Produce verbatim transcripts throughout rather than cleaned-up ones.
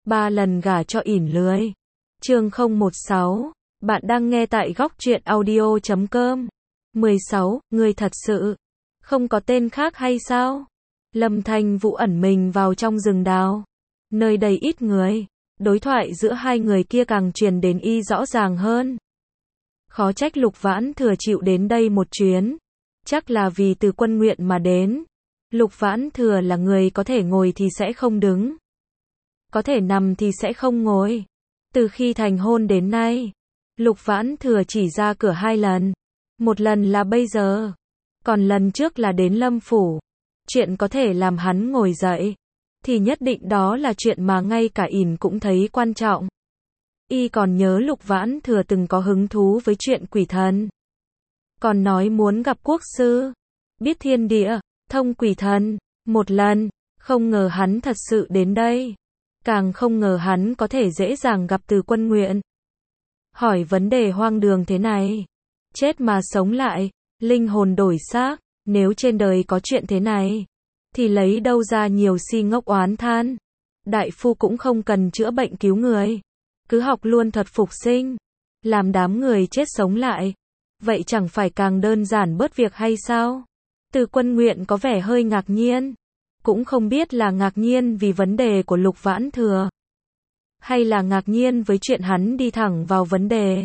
ba lần gả cho ỉn lười. Chương không một sáu. Bạn đang nghe tại góc truyện audio chấm com. mười sáu. Ngươi thật sự không có tên khác hay sao? Lâm Thanh Vũ ẩn mình vào trong rừng đào. Nơi đây ít người. Đối thoại giữa hai người kia càng truyền đến y rõ ràng hơn. Khó trách Lục Vãn Thừa chịu đến đây một chuyến. Chắc là vì Từ Quân nguyện mà đến. Lục Vãn Thừa là người có thể ngồi thì sẽ không đứng. Có thể nằm thì sẽ không ngồi. Từ khi thành hôn đến nay, Lục Vãn Thừa chỉ ra cửa hai lần. Một lần là bây giờ. Còn lần trước là đến Lâm Phủ. Chuyện có thể làm hắn ngồi dậy thì nhất định đó là chuyện mà ngay cả ỉn cũng thấy quan trọng. Y còn nhớ Lục Vãn Thừa từng có hứng thú với chuyện quỷ thần. Còn nói muốn gặp quốc sư, biết thiên địa, thông quỷ thần, một lần, không ngờ hắn thật sự đến đây. Càng không ngờ hắn có thể dễ dàng gặp Từ Quân nguyện. Hỏi vấn đề hoang đường thế này. Chết mà sống lại, linh hồn đổi xác, nếu trên đời có chuyện thế này, thì lấy đâu ra nhiều si ngốc oán than. Đại phu cũng không cần chữa bệnh cứu người. Cứ học luôn thuật phục sinh, làm đám người chết sống lại. Vậy chẳng phải càng đơn giản bớt việc hay sao? Từ Quân nguyện có vẻ hơi ngạc nhiên. Cũng không biết là ngạc nhiên vì vấn đề của Lục Vãn Thừa, hay là ngạc nhiên với chuyện hắn đi thẳng vào vấn đề.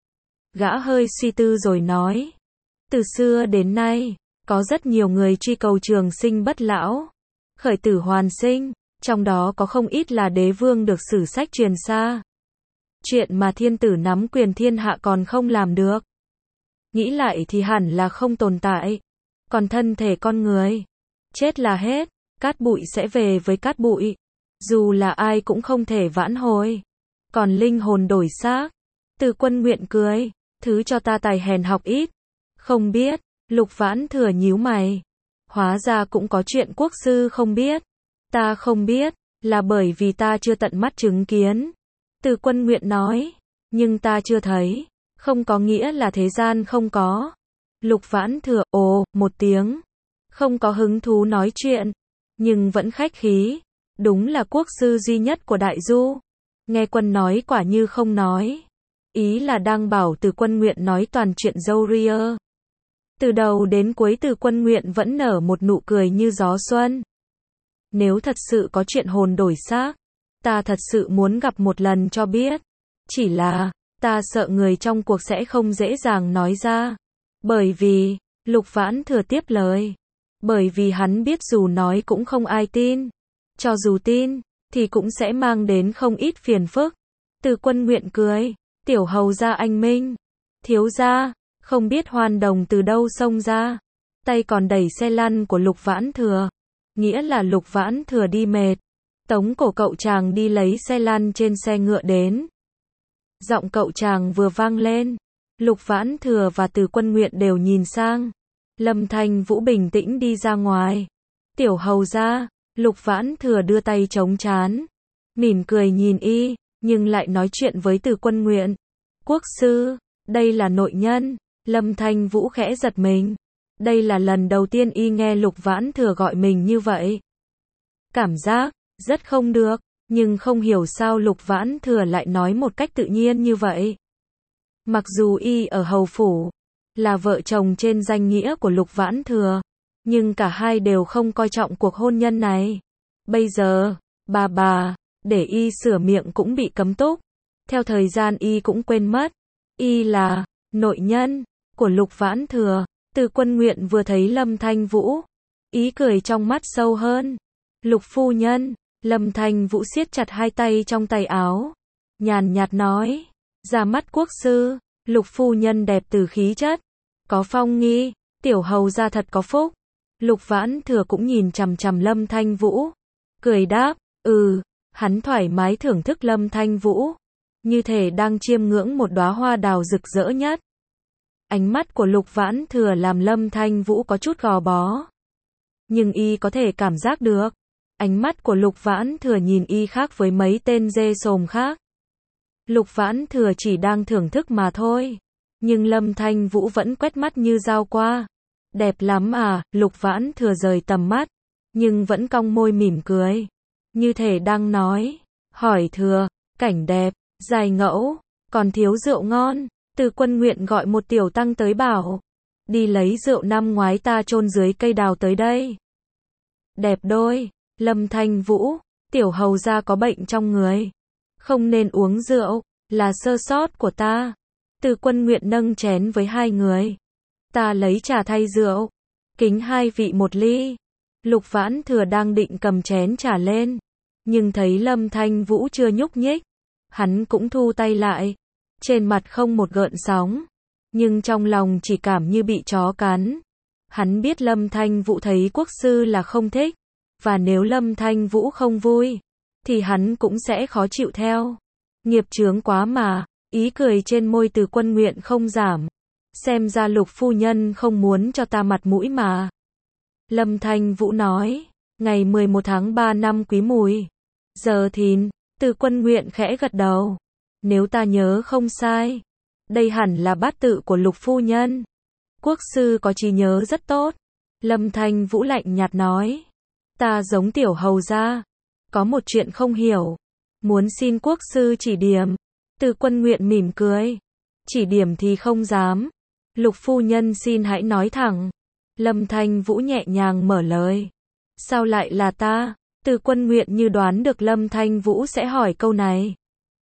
Gã hơi suy tư rồi nói. Từ xưa đến nay, có rất nhiều người truy cầu trường sinh bất lão, khởi tử hoàn sinh, trong đó có không ít là đế vương được sử sách truyền xa. Chuyện mà thiên tử nắm quyền thiên hạ còn không làm được. Nghĩ lại thì hẳn là không tồn tại. Còn thân thể con người, chết là hết, cát bụi sẽ về với cát bụi. Dù là ai cũng không thể vãn hồi. Còn linh hồn đổi xác. Từ Quân nguyện cười. Thứ cho ta tài hèn học ít. Không biết. Lục Vãn Thừa nhíu mày. Hóa ra cũng có chuyện quốc sư không biết. Ta không biết, là bởi vì ta chưa tận mắt chứng kiến. Từ Quân nguyện nói. Nhưng ta chưa thấy. Không có nghĩa là thế gian không có. Lục Vãn Thừa, ồ, một tiếng. Không có hứng thú nói chuyện. Nhưng vẫn khách khí. Đúng là quốc sư duy nhất của Đại Du. Nghe Quân nói quả như không nói. Ý là đang bảo Từ Quân nguyện nói toàn chuyện dâu ria. Từ đầu đến cuối Từ Quân nguyện vẫn nở một nụ cười như gió xuân. Nếu thật sự có chuyện hồn đổi xác, ta thật sự muốn gặp một lần cho biết. Chỉ là, ta sợ người trong cuộc sẽ không dễ dàng nói ra. Bởi vì, Lục Vãn Thừa tiếp lời. Bởi vì hắn biết dù nói cũng không ai tin. Cho dù tin, thì cũng sẽ mang đến không ít phiền phức. Từ Quân nguyện cười. Tiểu hầu gia anh minh. Thiếu gia, không biết hoan đồng từ đâu xông ra. Tay còn đẩy xe lăn của Lục Vãn Thừa. Nghĩa là Lục Vãn Thừa đi mệt. Tống cổ cậu chàng đi lấy xe lăn trên xe ngựa đến. Giọng cậu chàng vừa vang lên. Lục Vãn Thừa và Từ Quân nguyện đều nhìn sang. Lâm Thanh Vũ bình tĩnh đi ra ngoài. Tiểu hầu gia. Lục Vãn Thừa đưa tay chống trán. Mỉm cười nhìn y, nhưng lại nói chuyện với Từ Quân nguyện. Quốc sư, đây là nội nhân. Lâm Thanh Vũ khẽ giật mình. Đây là lần đầu tiên y nghe Lục Vãn Thừa gọi mình như vậy. Cảm giác rất không được, nhưng không hiểu sao Lục Vãn Thừa lại nói một cách tự nhiên như vậy. Mặc dù y ở hầu phủ, là vợ chồng trên danh nghĩa của Lục Vãn Thừa, nhưng cả hai đều không coi trọng cuộc hôn nhân này. Bây giờ, bà bà, để y sửa miệng cũng bị cấm túc. Theo thời gian y cũng quên mất. Y là nội nhân của Lục Vãn Thừa. Từ Quân nguyện vừa thấy Lâm Thanh Vũ, ý cười trong mắt sâu hơn. Lục phu nhân. Lâm Thanh Vũ siết chặt hai tay trong tay áo, nhàn nhạt nói. Ra mắt quốc sư. Lục phu nhân đẹp từ khí chất, có phong nghi. Tiểu hầu gia thật có phúc. Lục Vãn Thừa cũng nhìn chằm chằm Lâm Thanh Vũ, cười đáp. Ừ. Hắn thoải mái thưởng thức Lâm Thanh Vũ, như thể đang chiêm ngưỡng một đóa hoa đào rực rỡ nhất. Ánh mắt của Lục Vãn Thừa làm Lâm Thanh Vũ có chút gò bó. Nhưng y có thể cảm giác được. Ánh mắt của Lục Vãn Thừa nhìn y khác với mấy tên dê sồm khác. Lục Vãn Thừa chỉ đang thưởng thức mà thôi. Nhưng Lâm Thanh Vũ vẫn quét mắt như dao qua. Đẹp lắm à, Lục Vãn Thừa rời tầm mắt, nhưng vẫn cong môi mỉm cười. Như thể đang nói, Hỏi thừa, cảnh đẹp, dài ngẫu, còn thiếu rượu ngon. Từ Quân Nguyện gọi một tiểu tăng tới bảo, đi lấy rượu năm ngoái ta chôn dưới cây đào tới đây. Đẹp đôi, Lâm Thanh Vũ, tiểu hầu gia có bệnh trong người, không nên uống rượu, là sơ sót của ta. Từ Quân Nguyện nâng chén với hai người, ta lấy trà thay rượu, kính hai vị một ly. Lục Vãn Thừa đang định cầm chén trà lên, nhưng thấy Lâm Thanh Vũ chưa nhúc nhích, hắn cũng thu tay lại, trên mặt không một gợn sóng, nhưng trong lòng chỉ cảm như bị chó cắn. Hắn biết Lâm Thanh Vũ thấy quốc sư là không thích, và nếu Lâm Thanh Vũ không vui, thì hắn cũng sẽ khó chịu theo. Nghiệp chướng quá mà, ý cười trên môi Từ Quân Nguyện không giảm. Xem ra Lục phu nhân không muốn cho ta mặt mũi mà. Lâm Thanh Vũ nói, ngày mười một tháng ba năm Quý Mùi, giờ thìn. Từ Quân Nguyện khẽ gật đầu. Nếu ta nhớ không sai, đây hẳn là bát tự của Lục phu nhân. Quốc sư có trí nhớ rất tốt. Lâm Thanh Vũ lạnh nhạt nói, ta giống tiểu hầu gia, có một chuyện không hiểu, muốn xin quốc sư chỉ điểm. Từ Quân Nguyện mỉm cười, chỉ điểm thì không dám. Lục phu nhân xin hãy nói thẳng. Lâm Thanh Vũ nhẹ nhàng mở lời, sao lại là ta? Từ Quân Nguyện như đoán được Lâm Thanh Vũ sẽ hỏi câu này.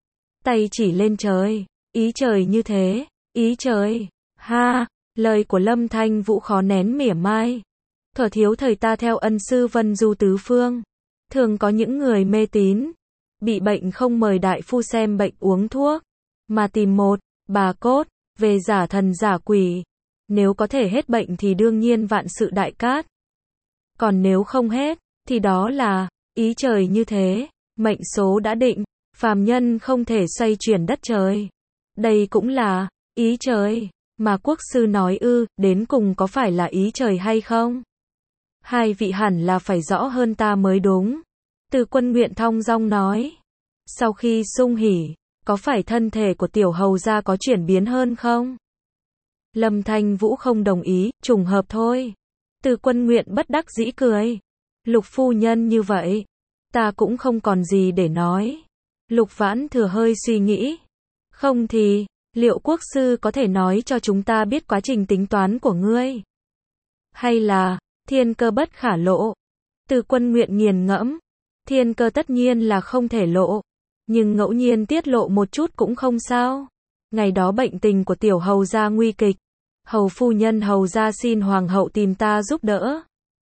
Tay chỉ lên trời, ý trời như thế, ý trời, ha, lời của Lâm Thanh Vũ khó nén mỉa mai. Thuở thiếu thời ta theo ân sư vân du tứ phương, thường có những người mê tín, bị bệnh không mời đại phu xem bệnh uống thuốc, mà tìm một bà cốt, về giả thần giả quỷ. Nếu có thể hết bệnh thì đương nhiên vạn sự đại cát. Còn nếu không hết, thì đó là ý trời như thế, mệnh số đã định, phàm nhân không thể xoay chuyển đất trời. Đây cũng là ý trời, mà quốc sư nói ư, đến cùng có phải là ý trời hay không? Hai vị hẳn là phải rõ hơn ta mới đúng. Từ Quân Nguyện thong dong nói. Sau khi sung hỉ, có phải thân thể của tiểu hầu gia có chuyển biến hơn không? Lâm Thanh Vũ không đồng ý, trùng hợp thôi. Từ Quân Nguyện bất đắc dĩ cười. Lục phu nhân như vậy, ta cũng không còn gì để nói. Lục Vãn Thừa hơi suy nghĩ. Không thì, liệu quốc sư có thể nói cho chúng ta biết quá trình tính toán của ngươi? Hay là, thiên cơ bất khả lộ? Từ Quân Nguyện nghiền ngẫm. Thiên cơ tất nhiên là không thể lộ, nhưng ngẫu nhiên tiết lộ một chút cũng không sao. Ngày đó bệnh tình của tiểu hầu gia nguy kịch, hầu phu nhân hầu gia xin hoàng hậu tìm ta giúp đỡ.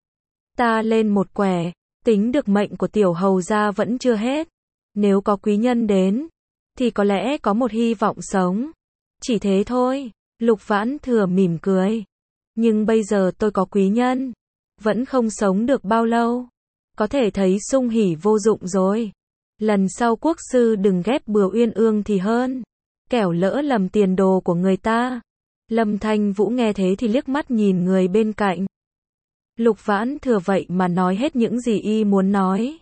Ta lên một quẻ, tính được mệnh của tiểu hầu gia vẫn chưa hết. Nếu có quý nhân đến, thì có lẽ có một hy vọng sống. Chỉ thế thôi. Lục Vãn Thừa mỉm cười. Nhưng bây giờ tôi có quý nhân, vẫn không sống được bao lâu. Có thể thấy sung hỉ vô dụng rồi. Lần sau quốc sư đừng ghép bừa uyên ương thì hơn. Kẻo lỡ lầm tiền đồ của người ta. Lâm Thanh Vũ nghe thế thì liếc mắt nhìn người bên cạnh. Lục Vãn Thừa vậy mà nói hết những gì y muốn nói.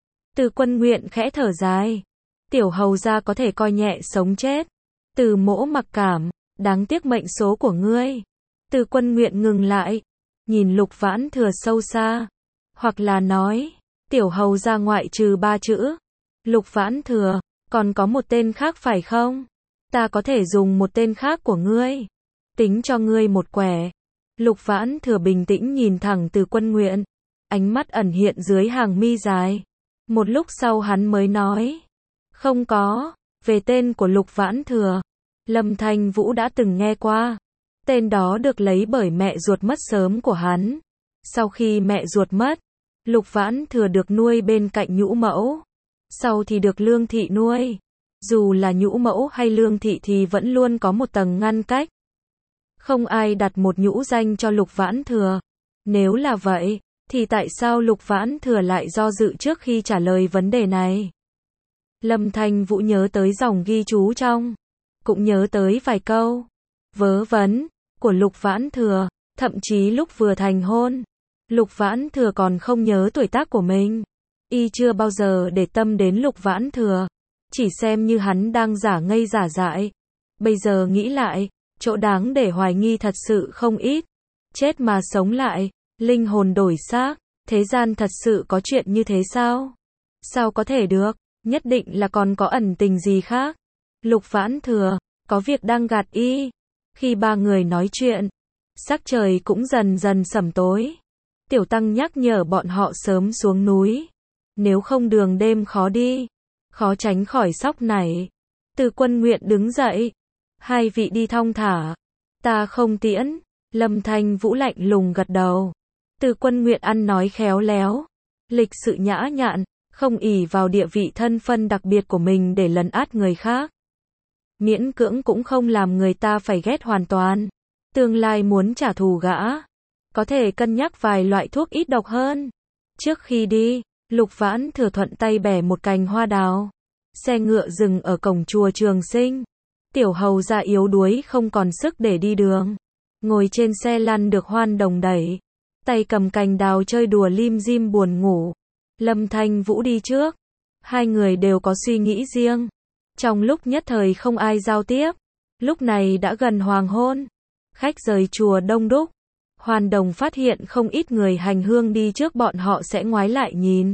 Từ Quân Nguyện khẽ thở dài. Tiểu hầu gia có thể coi nhẹ sống chết. Từ Mỗ mặc cảm, đáng tiếc mệnh số của ngươi. Từ Quân Nguyện ngừng lại, nhìn Lục Vãn Thừa sâu xa. Hoặc là nói, tiểu hầu gia ngoại trừ ba chữ Lục Vãn Thừa, còn có một tên khác phải không? Ta có thể dùng một tên khác của ngươi, tính cho ngươi một quẻ. Lục Vãn Thừa bình tĩnh nhìn thẳng Từ Quân Nguyện, ánh mắt ẩn hiện dưới hàng mi dài. Một lúc sau hắn mới nói, không có. Về tên của Lục Vãn Thừa, Lâm Thanh Vũ đã từng nghe qua. Tên đó được lấy bởi mẹ ruột mất sớm của hắn. Sau khi mẹ ruột mất, Lục Vãn Thừa được nuôi bên cạnh nhũ mẫu. Sau thì được Lương Thị nuôi. Dù là nhũ mẫu hay Lương Thị thì vẫn luôn có một tầng ngăn cách. Không ai đặt một nhũ danh cho Lục Vãn Thừa. Nếu là vậy, thì tại sao Lục Vãn Thừa lại do dự trước khi trả lời vấn đề này? Lâm Thanh Vũ nhớ tới dòng ghi chú trong, cũng nhớ tới vài câu vớ vẩn của Lục Vãn Thừa, thậm chí lúc vừa thành hôn, Lục Vãn Thừa còn không nhớ tuổi tác của mình. Y chưa bao giờ để tâm đến Lục Vãn Thừa, chỉ xem như hắn đang giả ngây giả dại. Bây giờ nghĩ lại, chỗ đáng để hoài nghi thật sự không ít. Chết mà sống lại, linh hồn đổi xác, thế gian thật sự có chuyện như thế sao? Sao có thể được? Nhất định là còn có ẩn tình gì khác. Lục Vãn Thừa, có việc đang gạt y. Khi ba người nói chuyện, sắc trời cũng dần dần sẩm tối. Tiểu Tăng nhắc nhở bọn họ sớm xuống núi. Nếu không đường đêm khó đi, khó tránh khỏi sóc nảy. Từ Quân nguyện đứng dậy. Hai vị đi thong thả. Ta không tiễn. Lâm Thanh Vũ lạnh lùng gật đầu. Từ Quân nguyện ăn nói khéo léo. Lịch sự nhã nhặn. Không ỷ vào địa vị thân phân đặc biệt của mình để lấn át người khác. Miễn cưỡng cũng không làm người ta phải ghét hoàn toàn. Tương lai muốn trả thù gã, có thể cân nhắc vài loại thuốc ít độc hơn. Trước khi đi, Lục Vãn Thừa thuận tay bẻ một cành hoa đào. Xe ngựa dừng ở cổng chùa Trường Sinh. Tiểu hầu gia yếu đuối không còn sức để đi đường. Ngồi trên xe lăn được Hoan Đồng đẩy. Tay cầm cành đào chơi đùa lim dim buồn ngủ. Lâm Thanh Vũ đi trước. Hai người đều có suy nghĩ riêng. Trong lúc nhất thời không ai giao tiếp. Lúc này đã gần hoàng hôn. Khách rời chùa đông đúc. Hoan Đồng phát hiện không ít người hành hương đi trước bọn họ sẽ ngoái lại nhìn.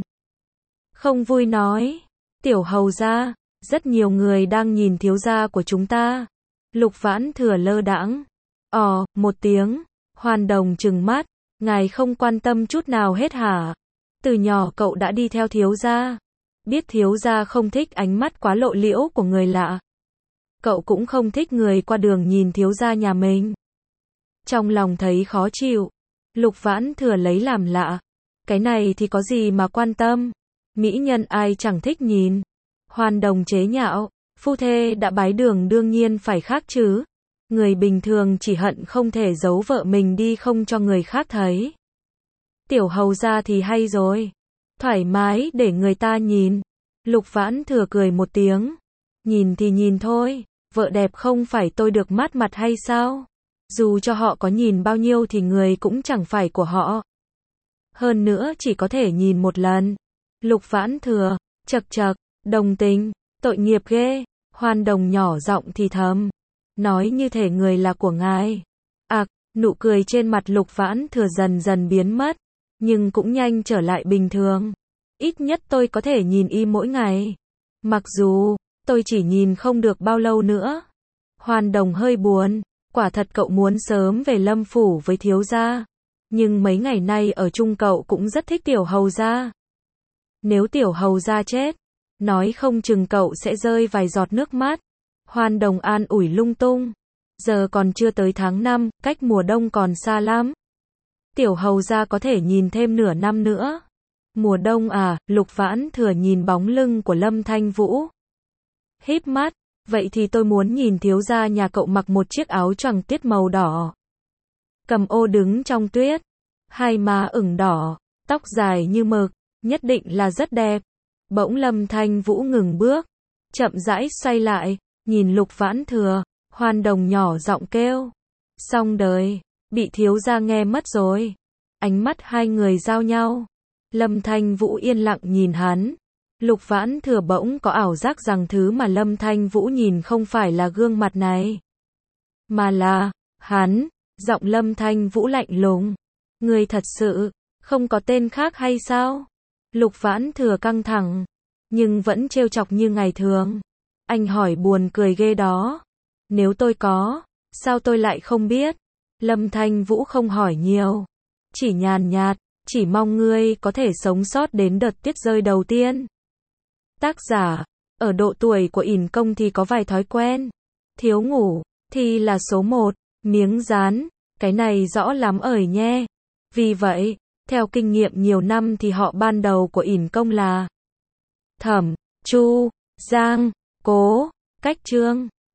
Không vui nói. Tiểu hầu gia, rất nhiều người đang nhìn thiếu gia của chúng ta. Lục Vãn Thừa lơ đãng. Ồ, một tiếng. Hoan Đồng trừng mắt. Ngài không quan tâm chút nào hết hả? Từ nhỏ cậu đã đi theo thiếu gia. Biết thiếu gia không thích ánh mắt quá lộ liễu của người lạ. Cậu cũng không thích người qua đường nhìn thiếu gia nhà mình. Trong lòng thấy khó chịu. Lục Vãn Thừa lấy làm lạ. Cái này thì có gì mà quan tâm. Mỹ nhân ai chẳng thích nhìn. Hoan Đồng chế nhạo. Phu thê đã bái đường đương nhiên phải khác chứ. Người bình thường chỉ hận không thể giấu vợ mình đi không cho người khác thấy. Tiểu hầu gia thì hay rồi. Thoải mái để người ta nhìn. Lục Vãn Thừa cười một tiếng. Nhìn thì nhìn thôi. Vợ đẹp không phải tôi được mát mặt hay sao? Dù cho họ có nhìn bao nhiêu thì người cũng chẳng phải của họ. Hơn nữa chỉ có thể nhìn một lần. Lục Vãn Thừa, chậc chậc, đồng tình, tội nghiệp ghê. Hoan Đồng nhỏ giọng thì thầm. Nói như thể người là của ngài. Ặc, nụ cười trên mặt Lục Vãn Thừa dần dần biến mất. Nhưng cũng nhanh trở lại bình thường. Ít nhất tôi có thể nhìn y mỗi ngày. Mặc dù, tôi chỉ nhìn không được bao lâu nữa. Hoan Đồng hơi buồn. Quả thật cậu muốn sớm về Lâm phủ với thiếu gia. Nhưng mấy ngày nay ở chung cậu cũng rất thích tiểu hầu gia. Nếu tiểu hầu gia chết, nói không chừng cậu sẽ rơi vài giọt nước mắt. Hoan Đồng an ủi lung tung. Giờ còn chưa tới tháng năm, cách mùa đông còn xa lắm. Tiểu hầu gia có thể nhìn thêm nửa năm nữa. Mùa đông à? Lục Vãn Thừa nhìn bóng lưng của Lâm Thanh Vũ. Híp mắt. Vậy thì tôi muốn nhìn thiếu gia nhà cậu mặc một chiếc áo choàng tiết màu đỏ. Cầm ô đứng trong tuyết. Hai má ửng đỏ. Tóc dài như mực. Nhất định là rất đẹp. Bỗng Lâm Thanh Vũ ngừng bước. Chậm rãi xoay lại. Nhìn Lục Vãn Thừa. Hoan Đồng nhỏ giọng kêu. Xong đời. Bị thiếu gia nghe mất rồi. Ánh mắt hai người giao nhau. Lâm Thanh Vũ yên lặng nhìn hắn. Lục Vãn Thừa bỗng có ảo giác rằng thứ mà Lâm Thanh Vũ nhìn không phải là gương mặt này. Mà là, hắn. Giọng Lâm Thanh Vũ lạnh lùng. Người thật sự, không có tên khác hay sao? Lục Vãn Thừa căng thẳng. Nhưng vẫn trêu chọc như ngày thường. Anh hỏi buồn cười ghê đó. Nếu tôi có, sao tôi lại không biết? Lâm Thanh Vũ không hỏi nhiều. Chỉ nhàn nhạt, chỉ mong ngươi có thể sống sót đến đợt tuyết rơi đầu tiên. Tác giả, ở độ tuổi của ỉn công thì có vài thói quen. Thiếu ngủ, thì là số một, miếng dán, cái này rõ lắm ởi nhe. Vì vậy, theo kinh nghiệm nhiều năm thì họ ban đầu của ỉn công là Thẩm, Chu, Giang, Cố, Cách Trương.